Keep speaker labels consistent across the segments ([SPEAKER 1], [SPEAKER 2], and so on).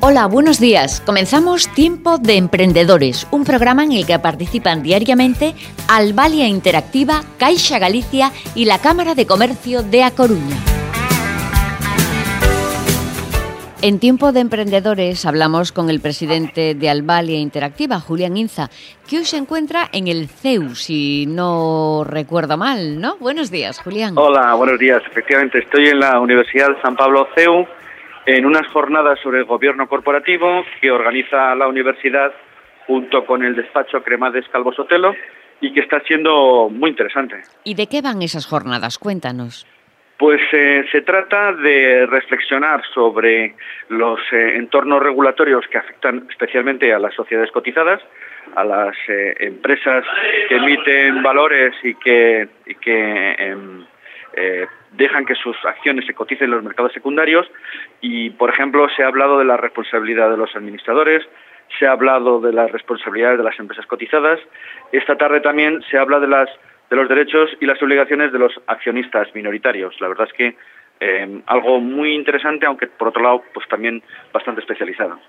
[SPEAKER 1] Hola, buenos días. Comenzamos Tiempo de Emprendedores, un programa en el que participan diariamente Albalia Interactiva, Caixa Galicia y la Cámara de Comercio de A Coruña. En Tiempo de Emprendedores hablamos con el presidente de Albalia Interactiva, Julián Inza, que hoy se encuentra en el CEU, si no recuerdo mal, ¿no? Buenos días, Julián.
[SPEAKER 2] Hola, buenos días. Efectivamente, estoy en la Universidad de San Pablo CEU en unas jornadas sobre el gobierno corporativo que organiza la universidad junto con el despacho Cremades Calvo Sotelo y que está siendo muy interesante.
[SPEAKER 1] ¿Y de qué van esas jornadas? Cuéntanos.
[SPEAKER 2] Pues se trata de reflexionar sobre los entornos regulatorios que afectan especialmente a las sociedades cotizadas, a las empresas que emiten valores y que dejan que sus acciones se coticen en los mercados secundarios y, por ejemplo, se ha hablado de la responsabilidad de los administradores, se ha hablado de las responsabilidades de las empresas cotizadas. Esta tarde también se habla de los derechos y las obligaciones de los accionistas minoritarios. La verdad es que algo muy interesante, aunque por otro lado pues también bastante especializado.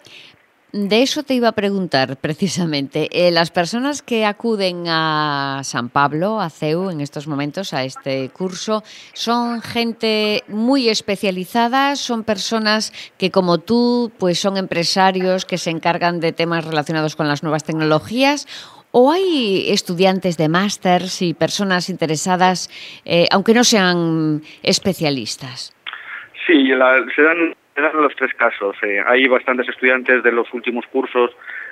[SPEAKER 1] De eso te iba a preguntar precisamente. Las personas que acuden a San Pablo, a CEU, en estos momentos, a este curso, ¿son gente muy especializada? ¿Son personas que, como tú, pues son empresarios que se encargan de temas relacionados con las nuevas tecnologías? ¿O hay estudiantes de másters y personas interesadas, aunque no sean especialistas?
[SPEAKER 2] Sí, se dan los tres casos. Hay bastantes estudiantes de los últimos cursos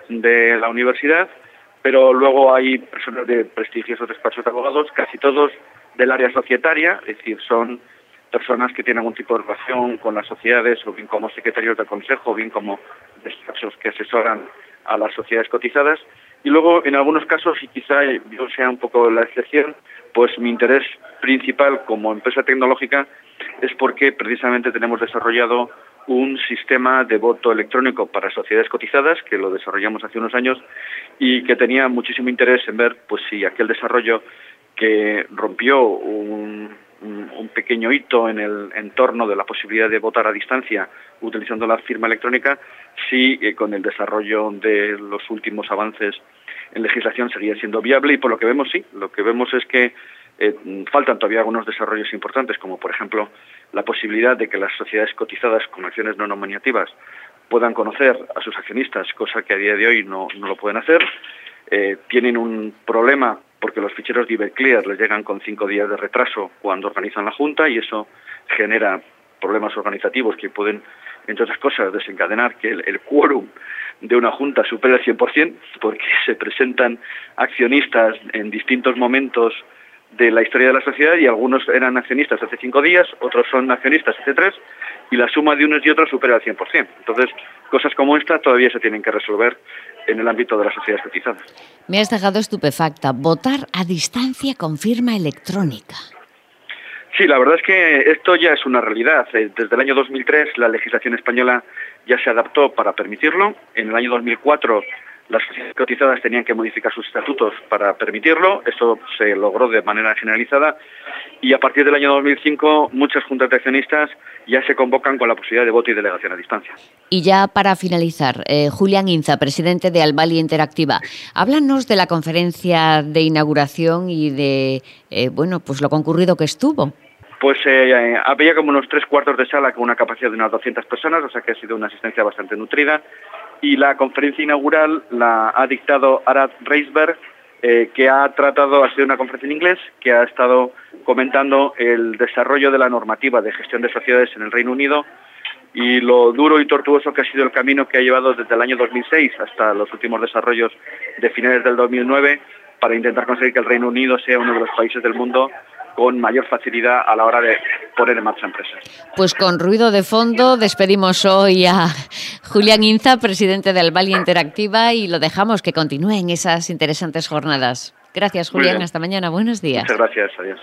[SPEAKER 2] de la universidad, pero luego hay personas de prestigiosos despachos de abogados, casi todos del área societaria, es decir, son personas que tienen algún tipo de relación con las sociedades, o bien como secretarios de consejo, o bien como despachos que asesoran a las sociedades cotizadas. Y luego, en algunos casos, y quizá yo sea un poco la excepción, pues mi interés principal como empresa tecnológica es porque precisamente tenemos desarrollado un sistema de voto electrónico para sociedades cotizadas, que lo desarrollamos hace unos años, y que tenía muchísimo interés en ver pues si aquel desarrollo que rompió un pequeño hito en el entorno de la posibilidad de votar a distancia utilizando la firma electrónica, si con el desarrollo de los últimos avances en legislación seguía siendo viable, y por lo que vemos sí, lo que vemos es que faltan todavía algunos desarrollos importantes, como por ejemplo la posibilidad de que las sociedades cotizadas con acciones no nominativas puedan conocer a sus accionistas, cosa que a día de hoy no lo pueden hacer. Tienen un problema porque los ficheros de Iberclear les llegan con 5 días de retraso cuando organizan la Junta, y eso genera problemas organizativos que pueden, entre otras cosas, desencadenar que el quórum de una Junta supere el 100%, porque se presentan accionistas en distintos momentos de la historia de la sociedad y algunos eran accionistas hace 5 días, otros son accionistas hace 3, y la suma de unos y otros supera el 100%. Entonces, cosas como esta todavía se tienen que resolver en el ámbito de las sociedades cotizadas.
[SPEAKER 1] Me has dejado estupefacta. Votar a distancia con firma electrónica.
[SPEAKER 2] Sí, la verdad es que esto ya es una realidad. Desde el año 2003 la legislación española ya se adaptó para permitirlo. En el año 2004 las sociedades cotizadas tenían que modificar sus estatutos para permitirlo. Eso se logró de manera generalizada. Y a partir del año 2005 muchas juntas de accionistas ya se convocan con la posibilidad de voto y delegación a distancia.
[SPEAKER 1] Y ya para finalizar, Julián Inza, presidente de Albalia Interactiva, háblanos de la conferencia de inauguración y de pues lo concurrido que estuvo.
[SPEAKER 2] Pues había como unos 3/4 de sala con una capacidad de unas 200 personas, o sea que ha sido una asistencia bastante nutrida. Y la conferencia inaugural la ha dictado Arad Reisberg, que ha sido una conferencia en inglés, que ha estado comentando el desarrollo de la normativa de gestión de sociedades en el Reino Unido y lo duro y tortuoso que ha sido el camino que ha llevado desde el año 2006 hasta los últimos desarrollos de finales del 2009 para intentar conseguir que el Reino Unido sea uno de los países del mundo con mayor facilidad a la hora de poner en marcha empresas.
[SPEAKER 1] Pues con ruido de fondo despedimos hoy a Julián Inza, presidente de Albalia Interactiva, y lo dejamos que continúe en esas interesantes jornadas. Gracias, Julián. Hasta mañana. Buenos días.
[SPEAKER 2] Muchas gracias. Adiós.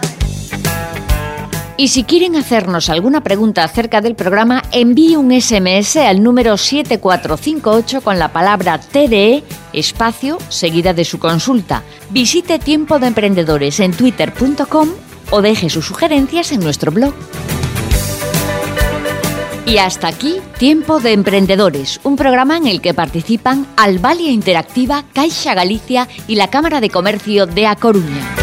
[SPEAKER 1] Y si quieren hacernos alguna pregunta acerca del programa, envíe un SMS al número 7458 con la palabra TDE, espacio, seguida de su consulta. Visite Tiempo de Emprendedores en twitter.com o deje sus sugerencias en nuestro blog. Y hasta aquí, Tiempo de Emprendedores, un programa en el que participan Albalia Interactiva, Caixa Galicia y la Cámara de Comercio de A Coruña.